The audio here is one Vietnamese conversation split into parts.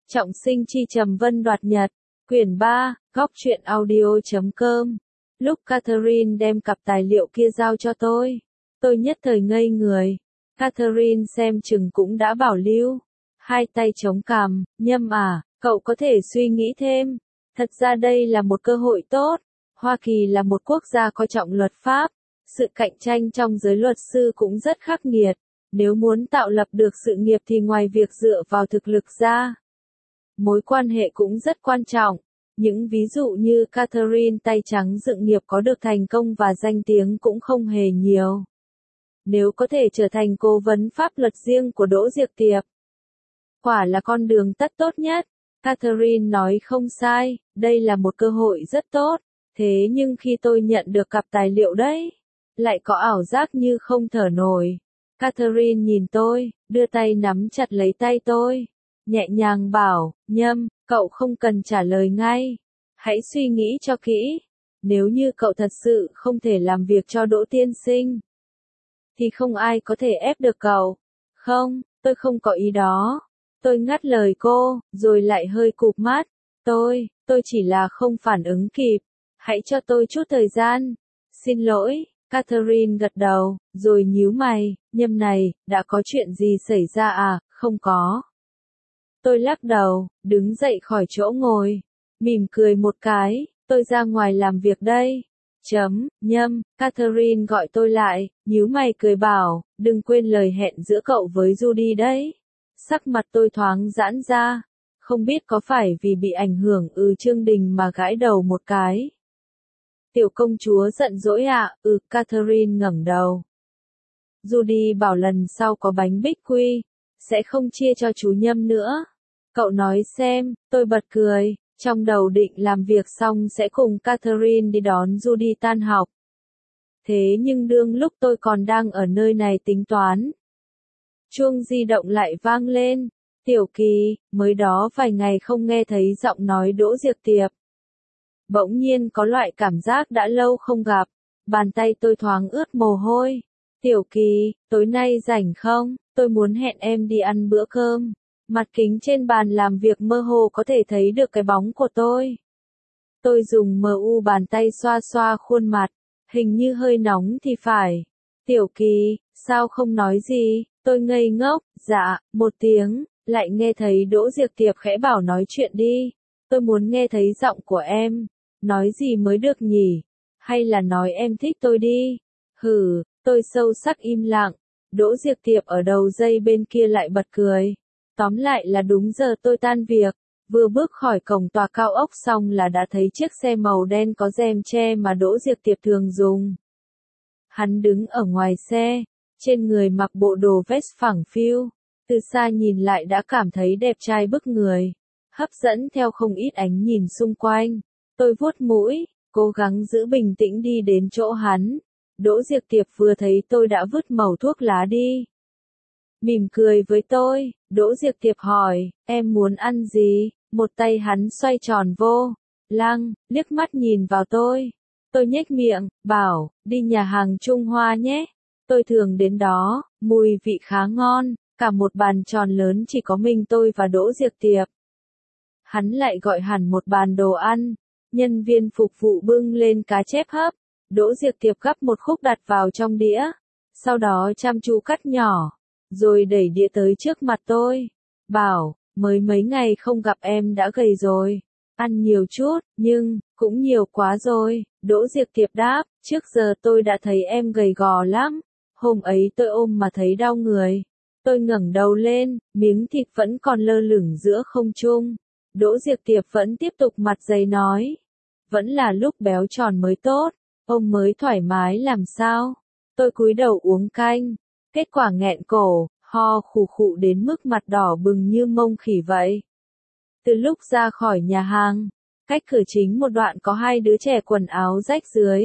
Trọng sinh chi trầm vân đoạt nhật, quyển 3, góc truyện audio.com. Lúc Catherine đem cặp tài liệu kia giao cho tôi nhất thời ngây người. Catherine xem chừng cũng đã bảo lưu. Hai tay chống cằm, Nhâm à, cậu có thể suy nghĩ thêm. Thật ra đây là một cơ hội tốt. Hoa Kỳ là một quốc gia coi trọng luật pháp. Sự cạnh tranh trong giới luật sư cũng rất khắc nghiệt. Nếu muốn tạo lập được sự nghiệp thì ngoài việc dựa vào thực lực ra, mối quan hệ cũng rất quan trọng. Những ví dụ như Catherine tay trắng dựng nghiệp có được thành công và danh tiếng cũng không hề nhiều. Nếu có thể trở thành cố vấn pháp luật riêng của Đỗ Diệc Tiệp, quả là con đường tắt tốt nhất. Catherine nói không sai, đây là một cơ hội rất tốt. Thế nhưng khi tôi nhận được cặp tài liệu đấy, lại có ảo giác như không thở nổi. Catherine nhìn tôi, đưa tay nắm chặt lấy tay tôi, nhẹ nhàng bảo, Nhâm, cậu không cần trả lời ngay. Hãy suy nghĩ cho kỹ. Nếu như cậu thật sự không thể làm việc cho Đỗ tiên sinh, thì không ai có thể ép được cậu. Không, tôi không có ý đó. Tôi ngắt lời cô, rồi lại hơi cụp mắt. Tôi chỉ là không phản ứng kịp. Hãy cho tôi chút thời gian. Xin lỗi. Catherine gật đầu, rồi nhíu mày, Nhâm này, đã có chuyện gì xảy ra à? Không có. Tôi lắc đầu, đứng dậy khỏi chỗ ngồi, mỉm cười một cái, tôi ra ngoài làm việc đây. Nhâm, Catherine gọi tôi lại, nhíu mày cười bảo, đừng quên lời hẹn giữa cậu với Judy đấy. Sắc mặt tôi thoáng giãn ra, không biết có phải vì bị ảnh hưởng chương đình mà gãi đầu một cái. Tiểu công chúa giận dỗi ạ, Catherine ngẩng đầu. Judy bảo lần sau có bánh bích quy, sẽ không chia cho chú Nhâm nữa. Cậu nói xem, tôi bật cười, trong đầu định làm việc xong sẽ cùng Catherine đi đón Judy tan học. Thế nhưng đương lúc tôi còn đang ở nơi này tính toán, chuông di động lại vang lên. Tiểu Kỳ, mới đó vài ngày không nghe thấy giọng nói Đỗ Diệc Tiệp. Bỗng nhiên có loại cảm giác đã lâu không gặp, bàn tay tôi thoáng ướt mồ hôi. Tiểu Kỳ, tối nay rảnh không? Tôi muốn hẹn em đi ăn bữa cơm. Mặt kính trên bàn làm việc mơ hồ có thể thấy được cái bóng của tôi. Tôi dùng bàn tay xoa xoa khuôn mặt, hình như hơi nóng thì phải. Tiểu Kỳ, sao không nói gì? Tôi ngây ngốc, dạ, một tiếng, lại nghe thấy Đỗ Diệc Tiệp khẽ bảo nói chuyện đi. Tôi muốn nghe thấy giọng của em. Nói gì mới được nhỉ? Hay là nói em thích tôi đi? Hừ, tôi sâu sắc im lặng. Đỗ Diệc Tiệp ở đầu dây bên kia lại bật cười. Tóm lại là đúng giờ tôi tan việc, vừa bước khỏi cổng tòa cao ốc xong là đã thấy chiếc xe màu đen có rèm che mà Đỗ Diệc Tiệp thường dùng. Hắn đứng ở ngoài xe, trên người mặc bộ đồ vest phẳng phiu, từ xa nhìn lại đã cảm thấy đẹp trai bức người, hấp dẫn theo không ít ánh nhìn xung quanh. Tôi vuốt mũi, cố gắng giữ bình tĩnh đi đến chỗ hắn. Đỗ Diệc Tiệp vừa thấy tôi đã vứt mẩu thuốc lá đi. Mỉm cười với tôi, Đỗ Diệc Tiệp hỏi, em muốn ăn gì? Một tay hắn xoay tròn vô lăng, liếc mắt nhìn vào tôi. Tôi nhếch miệng, bảo, đi nhà hàng Trung Hoa nhé. Tôi thường đến đó, mùi vị khá ngon, cả một bàn tròn lớn chỉ có mình tôi và Đỗ Diệc Tiệp. Hắn lại gọi hẳn một bàn đồ ăn. Nhân viên phục vụ bưng lên cá chép hấp. Đỗ Diệc Tiệp gắp một khúc đặt vào trong đĩa. Sau đó chăm chú cắt nhỏ, rồi đẩy đĩa tới trước mặt tôi. Bảo, mới mấy ngày không gặp em đã gầy rồi. Ăn nhiều chút, nhưng, cũng nhiều quá rồi. Đỗ Diệc Tiệp đáp, trước giờ tôi đã thấy em gầy gò lắm. Hôm ấy tôi ôm mà thấy đau người. Tôi ngẩng đầu lên, miếng thịt vẫn còn lơ lửng giữa không trung. Đỗ Diệc Tiệp vẫn tiếp tục mặt dày nói. Vẫn là lúc béo tròn mới tốt, ông mới thoải mái làm sao. Tôi cúi đầu uống canh, kết quả nghẹn cổ, ho khù khụ đến mức mặt đỏ bừng như mông khỉ vậy. Từ lúc ra khỏi nhà hàng, cách cửa chính một đoạn có hai đứa trẻ quần áo rách rưới.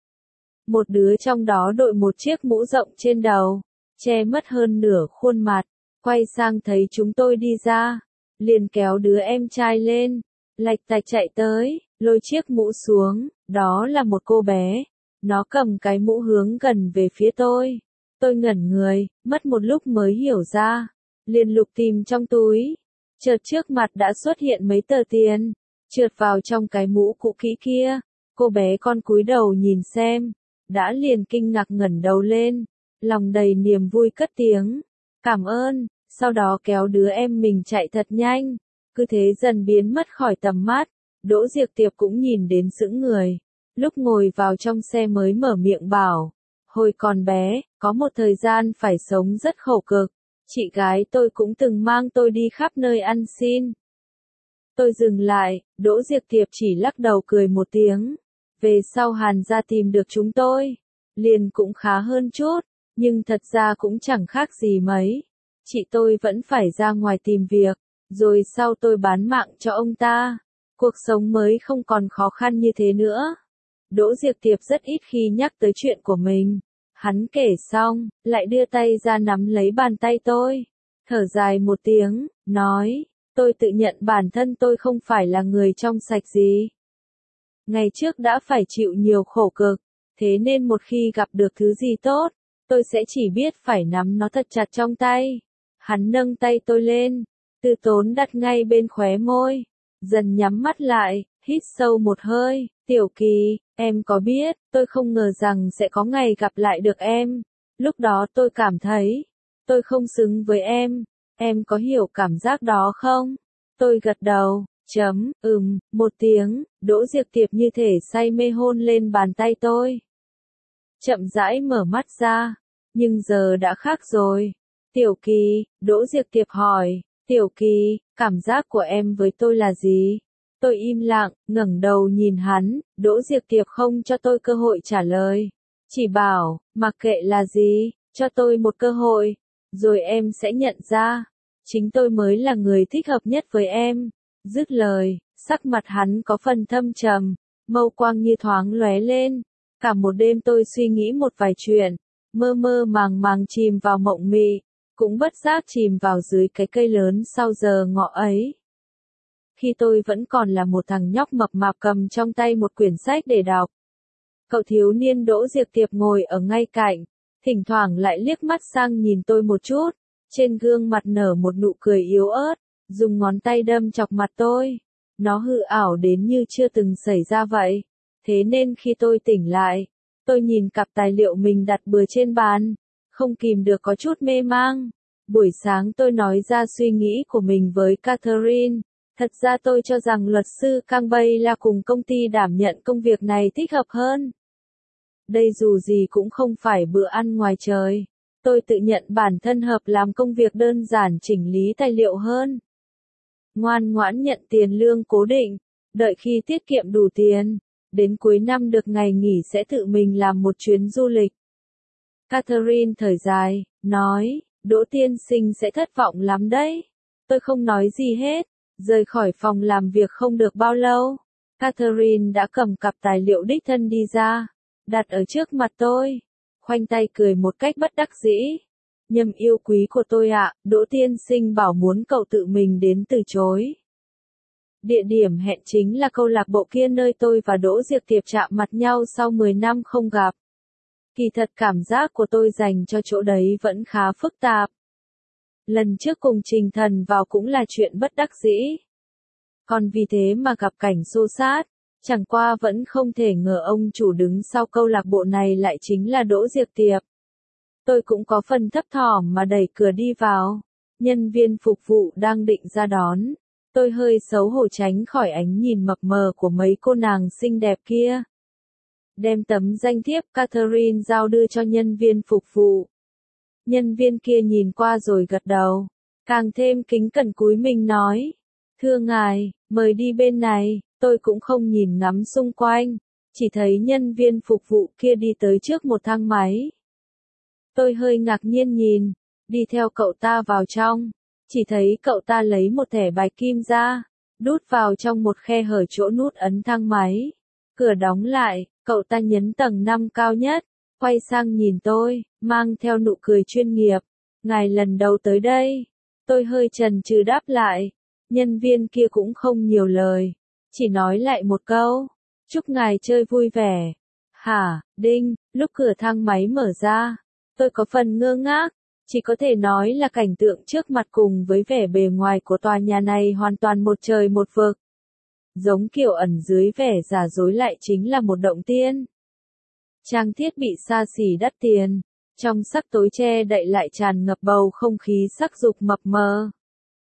Một đứa trong đó đội một chiếc mũ rộng trên đầu, che mất hơn nửa khuôn mặt, quay sang thấy chúng tôi đi ra, liền kéo đứa em trai lên, lạch tạch chạy tới, lôi chiếc mũ xuống. Đó là một cô bé, nó cầm cái mũ hướng gần về phía tôi. Tôi ngẩn người, mất một lúc mới hiểu ra, liền lục tìm trong túi, Chợt trước mặt đã xuất hiện mấy tờ tiền, trượt vào trong cái mũ cũ kỹ kia. Cô bé con cúi đầu nhìn xem, đã liền kinh ngạc ngẩng đầu lên, lòng đầy niềm vui cất tiếng, cảm ơn, sau đó kéo đứa em mình chạy thật nhanh, cứ thế dần biến mất khỏi tầm mắt. Đỗ Diệc Tiệp cũng nhìn đến sững người, lúc ngồi vào trong xe mới mở miệng bảo, hồi còn bé, có một thời gian phải sống rất khổ cực, chị gái tôi cũng từng mang tôi đi khắp nơi ăn xin. Tôi dừng lại, Đỗ Diệc Tiệp chỉ lắc đầu cười một tiếng. Về sau Hàn gia tìm được chúng tôi, liền cũng khá hơn chút, nhưng thật ra cũng chẳng khác gì mấy. Chị tôi vẫn phải ra ngoài tìm việc, rồi sau tôi bán mạng cho ông ta. Cuộc sống mới không còn khó khăn như thế nữa. Đỗ Diệc Tiệp rất ít khi nhắc tới chuyện của mình. Hắn kể xong, lại đưa tay ra nắm lấy bàn tay tôi. Thở dài một tiếng, nói, tôi tự nhận bản thân tôi không phải là người trong sạch gì. Ngày trước đã phải chịu nhiều khổ cực, thế nên một khi gặp được thứ gì tốt, tôi sẽ chỉ biết phải nắm nó thật chặt trong tay. Hắn nâng tay tôi lên, từ tốn đặt ngay bên khóe môi, dần nhắm mắt lại, hít sâu một hơi. Tiểu Kỳ, em có biết, tôi không ngờ rằng sẽ có ngày gặp lại được em. Lúc đó tôi cảm thấy, tôi không xứng với em có hiểu cảm giác đó không? Tôi gật đầu, một tiếng, Đỗ Diệc Tiệp như thể say mê hôn lên bàn tay tôi. Chậm rãi mở mắt ra, nhưng giờ đã khác rồi. Tiểu Kỳ, Đỗ Diệc Tiệp hỏi, Tiểu Kỳ, cảm giác của em với tôi là gì? Tôi im lặng, ngẩng đầu nhìn hắn, Đỗ Diệc Tiệp không cho tôi cơ hội trả lời. Chỉ bảo, mặc kệ là gì, cho tôi một cơ hội, rồi em sẽ nhận ra, chính tôi mới là người thích hợp nhất với em. Dứt lời, sắc mặt hắn có phần thâm trầm, mâu quang như thoáng lóe lên. Cả một đêm tôi suy nghĩ một vài chuyện, mơ mơ màng màng chìm vào mộng mị, cũng bất giác chìm vào dưới cái cây lớn sau giờ ngọ ấy. Khi tôi vẫn còn là một thằng nhóc mập mạp cầm trong tay một quyển sách để đọc. Cậu thiếu niên Đỗ Diệc Tiệp ngồi ở ngay cạnh, thỉnh thoảng lại liếc mắt sang nhìn tôi một chút, trên gương mặt nở một nụ cười yếu ớt, dùng ngón tay đâm chọc mặt tôi. Nó hư ảo đến như chưa từng xảy ra vậy. Thế nên khi tôi tỉnh lại, tôi nhìn cặp tài liệu mình đặt bừa trên bàn, không kìm được có chút mê mang. Buổi sáng tôi nói ra suy nghĩ của mình với Catherine. Thật ra tôi cho rằng luật sư Kang Bay là cùng công ty đảm nhận công việc này thích hợp hơn. Đây dù gì cũng không phải bữa ăn ngoài trời. Tôi tự nhận bản thân hợp làm công việc đơn giản chỉnh lý tài liệu hơn. Ngoan ngoãn nhận tiền lương cố định, đợi khi tiết kiệm đủ tiền, đến cuối năm được ngày nghỉ sẽ tự mình làm một chuyến du lịch. Catherine thở dài, nói, Đỗ tiên sinh sẽ thất vọng lắm đấy. Tôi không nói gì hết, rời khỏi phòng làm việc không được bao lâu. Catherine đã cầm cặp tài liệu đích thân đi ra, đặt ở trước mặt tôi, khoanh tay cười một cách bất đắc dĩ. Nhâm yêu quý của tôi ạ, Đỗ tiên sinh bảo muốn cậu tự mình đến từ chối. Địa điểm hẹn chính là câu lạc bộ kia nơi tôi và Đỗ Diệc Tiệp chạm mặt nhau sau 10 năm không gặp. Kỳ thật cảm giác của tôi dành cho chỗ đấy vẫn khá phức tạp. Lần trước cùng Trình Thần vào cũng là chuyện bất đắc dĩ. Còn vì thế mà gặp cảnh xô xát, chẳng qua vẫn không thể ngờ ông chủ đứng sau câu lạc bộ này lại chính là Đỗ Diệc Tiệp. Tôi cũng có phần thấp thỏm mà đẩy cửa đi vào. Nhân viên phục vụ đang định ra đón. Tôi hơi xấu hổ tránh khỏi ánh nhìn mập mờ của mấy cô nàng xinh đẹp kia. Đem tấm danh thiếp Catherine giao đưa cho nhân viên phục vụ. Nhân viên kia nhìn qua rồi gật đầu. Càng thêm kính cẩn cúi mình nói. Thưa ngài, mời đi bên này. Tôi cũng không nhìn ngắm xung quanh. Chỉ thấy nhân viên phục vụ kia đi tới trước một thang máy. Tôi hơi ngạc nhiên nhìn. Đi theo cậu ta vào trong. Chỉ thấy cậu ta lấy một thẻ bạch kim ra, đút vào trong một khe hở chỗ nút ấn thang máy. Cửa đóng lại, cậu ta nhấn tầng 5 cao nhất, quay sang nhìn tôi, mang theo nụ cười chuyên nghiệp. Ngài lần đầu tới đây. Tôi hơi chần chừ đáp lại. Nhân viên kia cũng không nhiều lời, chỉ nói lại một câu. Chúc ngài chơi vui vẻ. Hả, đinh, lúc cửa thang máy mở ra, tôi có phần ngơ ngác. Chỉ có thể nói là cảnh tượng trước mặt cùng với vẻ bề ngoài của tòa nhà này hoàn toàn một trời một vực. Giống kiểu ẩn dưới vẻ giả dối lại chính là một động tiên. Trang thiết bị xa xỉ đắt tiền, trong sắc tối che đậy lại tràn ngập bầu không khí sắc dục mập mờ.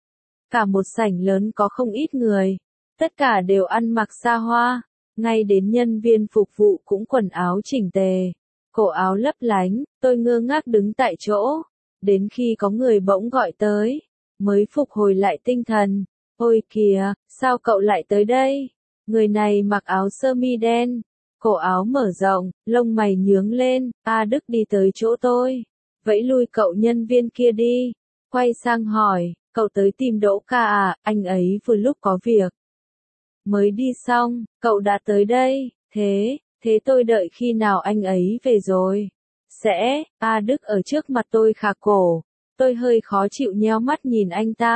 Cả một sảnh lớn có không ít người, tất cả đều ăn mặc xa hoa, ngay đến nhân viên phục vụ cũng quần áo chỉnh tề, cổ áo lấp lánh, tôi ngơ ngác đứng tại chỗ, đến khi có người bỗng gọi tới, mới phục hồi lại tinh thần. Ôi kìa, sao cậu lại tới đây? Người này mặc áo sơ mi đen, cổ áo mở rộng, lông mày nhướng lên, A Đức đi tới chỗ tôi, vẫy lui cậu nhân viên kia đi, quay sang hỏi, cậu tới tìm Đỗ ca à, anh ấy vừa lúc có việc. Mới đi xong, cậu đã tới đây, thế tôi đợi khi nào anh ấy về rồi. Sẽ, A Đức ở trước mặt tôi khà cổ, tôi hơi khó chịu nheo mắt nhìn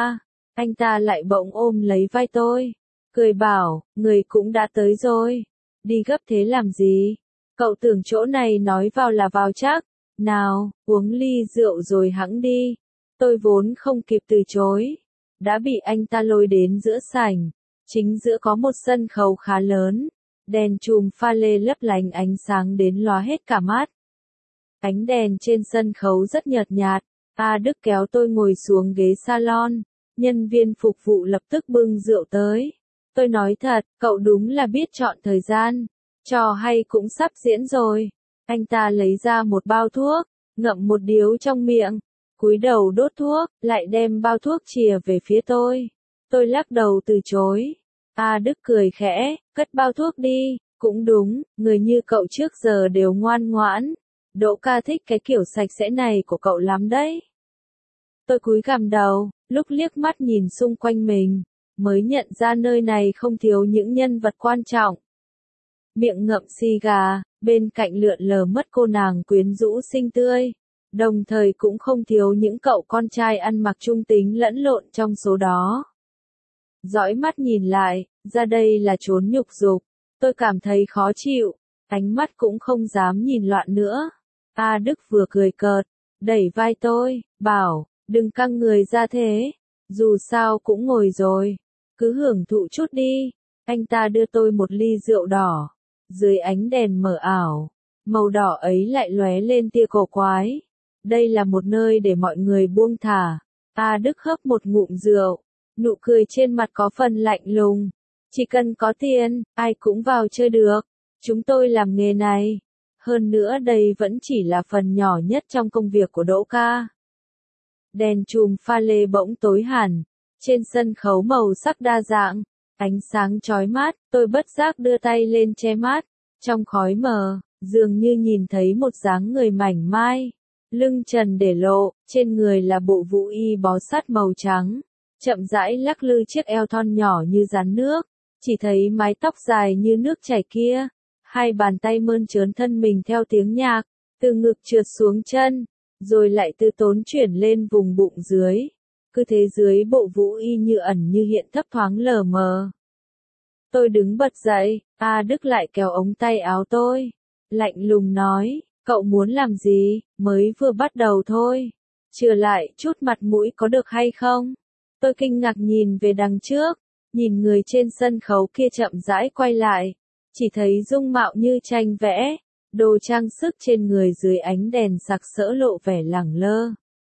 anh ta lại bỗng ôm lấy vai tôi, cười bảo, người cũng đã tới rồi, đi gấp thế làm gì, cậu tưởng chỗ này nói vào là vào chắc, nào, uống ly rượu rồi hẵng đi, tôi vốn không kịp từ chối, đã bị anh ta lôi đến giữa sảnh, chính giữa có một sân khấu khá lớn, đèn chùm pha lê lấp lánh ánh sáng đến lóa hết cả mắt. Ánh đèn trên sân khấu rất nhợt nhạt, A Đức kéo tôi ngồi xuống ghế salon, nhân viên phục vụ lập tức bưng rượu tới. Tôi nói thật, cậu đúng là biết chọn thời gian, trò hay cũng sắp diễn rồi. Anh ta lấy ra một bao thuốc, ngậm một điếu trong miệng, cúi đầu đốt thuốc, lại đem bao thuốc chìa về phía tôi. Tôi lắc đầu từ chối. A Đức cười khẽ, cất bao thuốc đi, cũng đúng, người như cậu trước giờ đều ngoan ngoãn. Đỗ ca thích cái kiểu sạch sẽ này của cậu lắm đấy. Tôi cúi gằm đầu, lúc liếc mắt nhìn xung quanh mình, mới nhận ra nơi này không thiếu những nhân vật quan trọng. Miệng ngậm xì gà, bên cạnh lượn lờ mất cô nàng quyến rũ xinh tươi, đồng thời cũng không thiếu những cậu con trai ăn mặc trung tính lẫn lộn trong số đó. Dõi mắt nhìn lại, ra đây là chốn nhục dục, tôi cảm thấy khó chịu, ánh mắt cũng không dám nhìn loạn nữa. A Đức vừa cười cợt, đẩy vai tôi, bảo, đừng căng người ra thế, dù sao cũng ngồi rồi, cứ hưởng thụ chút đi. Anh ta đưa tôi một ly rượu đỏ, dưới ánh đèn mờ ảo, màu đỏ ấy lại lóe lên tia cổ quái. Đây là một nơi để mọi người buông thả. A Đức hớp một ngụm rượu, nụ cười trên mặt có phần lạnh lùng. Chỉ cần có tiền, ai cũng vào chơi được. Chúng tôi làm nghề này. Hơn nữa đây vẫn chỉ là phần nhỏ nhất trong công việc của Đỗ ca. Đèn chùm pha lê bỗng tối hẳn, trên sân khấu màu sắc đa dạng, ánh sáng chói mắt, tôi bất giác đưa tay lên che mắt, trong khói mờ, dường như nhìn thấy một dáng người mảnh mai, lưng trần để lộ, trên người là bộ vũ y bó sát màu trắng, chậm rãi lắc lư chiếc eo thon nhỏ như rắn nước, chỉ thấy mái tóc dài như nước chảy kia, hai bàn tay mơn trớn thân mình theo tiếng nhạc, từ ngực trượt xuống chân, rồi lại từ tốn chuyển lên vùng bụng dưới. Cứ thế dưới bộ vũ y như ẩn như hiện thấp thoáng lờ mờ. Tôi đứng bật dậy, A Đức lại kéo ống tay áo tôi. Lạnh lùng nói, cậu muốn làm gì, mới vừa bắt đầu thôi. Chừa lại chút mặt mũi có được hay không? Tôi kinh ngạc nhìn về đằng trước, nhìn người trên sân khấu kia chậm rãi quay lại. Chỉ thấy dung mạo như tranh vẽ, đồ trang sức trên người dưới ánh đèn sặc sỡ lộ vẻ lẳng lơ.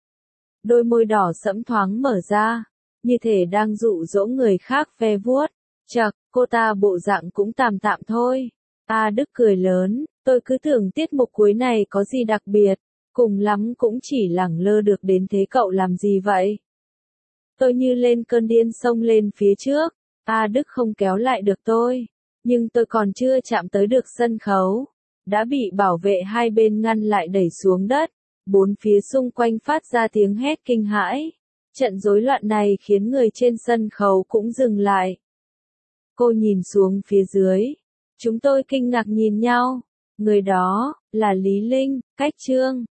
Đôi môi đỏ sẫm thoáng mở ra, như thể đang dụ dỗ người khác ve vuốt. Chậc, cô ta bộ dạng cũng tạm tạm thôi. A Đức cười lớn, tôi cứ tưởng tiết mục cuối này có gì đặc biệt, cùng lắm cũng chỉ lẳng lơ được đến thế cậu làm gì vậy? Tôi như lên cơn điên xông lên phía trước, A Đức không kéo lại được tôi, nhưng tôi còn chưa chạm tới được sân khấu, đã bị bảo vệ hai bên ngăn lại đẩy xuống đất. Bốn phía xung quanh phát ra tiếng hét kinh hãi. Trận rối loạn này khiến người trên sân khấu cũng dừng lại. Cô nhìn xuống phía dưới. Chúng tôi kinh ngạc nhìn nhau. Người đó, là Lý Linh, Cách Trương.